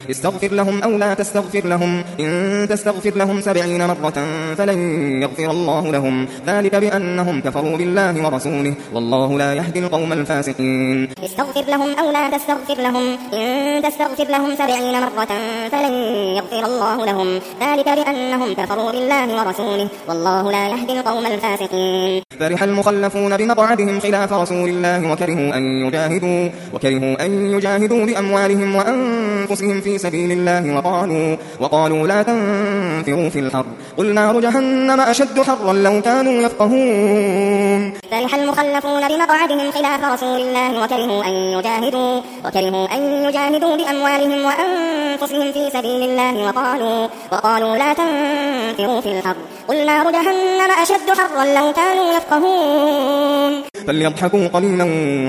استغفر لهم أو لا تستغفر لهم إن تستغفر لهم 70 مرة فلن يغفر الله لهم ذلك بأنهم كفروا بالله ورسوله والله لا يهدي القوم الفاسقين استغفر لهم أو لا تستغفر لهم إن تستغفر لهم 70 مرة فلن يغفر الله لهم ذلك بأنهم كفروا بالله ورسوله والله لا يهدي القوم الفاسقين فرح المخلفون بمقعدهم خلاف رسول الله وكرهوا أن يجاهدوا بأموالهم وأنفسهم في سبيل الله وقالوا لا تنفروا في الحر قل نار جهنم أشد حرا لو كانوا يفقهون فرح المخلفون بمقعدهم خلاف رسول الله وكرهوا أن يجاهدوا بأموالهم وأنفسهم في سبيل الله وقالوا لا تنفروا في الحر قل نار جهنم أشد حرا لو كانوا يفقهون فليضحكوا قليلا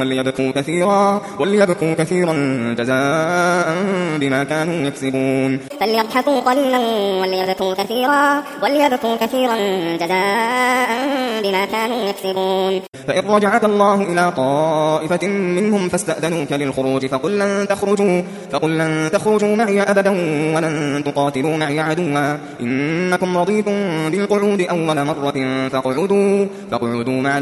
وليبكوا كثيرا جزاء بما كانوا يكسبون فليضحكوا قليلا وليبكوا كثيرا جزاء بما كانوا يكسبون فإن رجعك الله إلى طائفة منهم فاستأذنوك للخروج فقل لن تخرجوا معي أبدا ولن تقاتلوا معي عدوا إنكم رضيتم بالقعود أول مرة فاقعدوا مع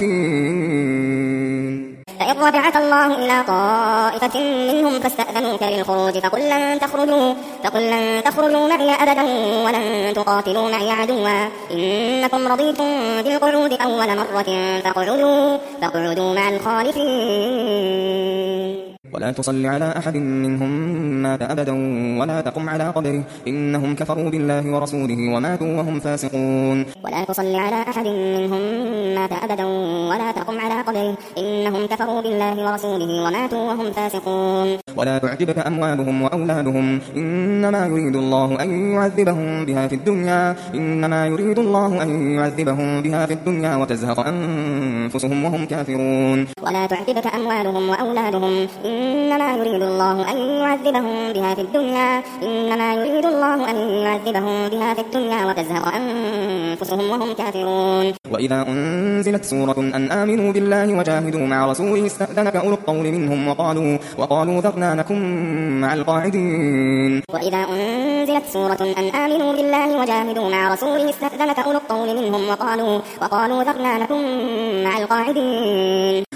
الخالفين فإن رجعك الله إلى طائفة منهم فاستأذنوك للخروج فقل لن تخرجوا معي أبدا ولن تقاتلوا معي عدوا إنكم رضيتم بالقعود أول مرة فاقعدوا مع الخالفين ولا تصل على أحد منهم مات أبدا ولا تقم على قبره إنهم كفروا بالله ورسوله وماتوا وهم فاسقون ولا تصل على أحد منهم مات أبدا ولا تقم على قبره إنهم كفروا بالله ورسوله وماتوا وهم فاسقون ولا تعجبك أموالهم وأولادهم إنما يريد الله أن يعذبهم بها في الدنيا وتزهق أنفسهم وهم كافرون ولا تعجبك أموالهم وأولادهم إنما يريد الله أن يعذبهم بها في الدنيا وتزهق أنفسهم وهم كافرون وإذا أنزلت سورة أن آمنوا بالله وجاهدوا مع رسوله استأذنك أولو الطول منهم وقالوا ذرنا نكن مع القاعدين وإذا أنزلت سورة أن آمنوا بالله وجاهدوا مع رسوله استأذنك أولو الطول منهم وقالوا ذرنا نكن مع القاعدين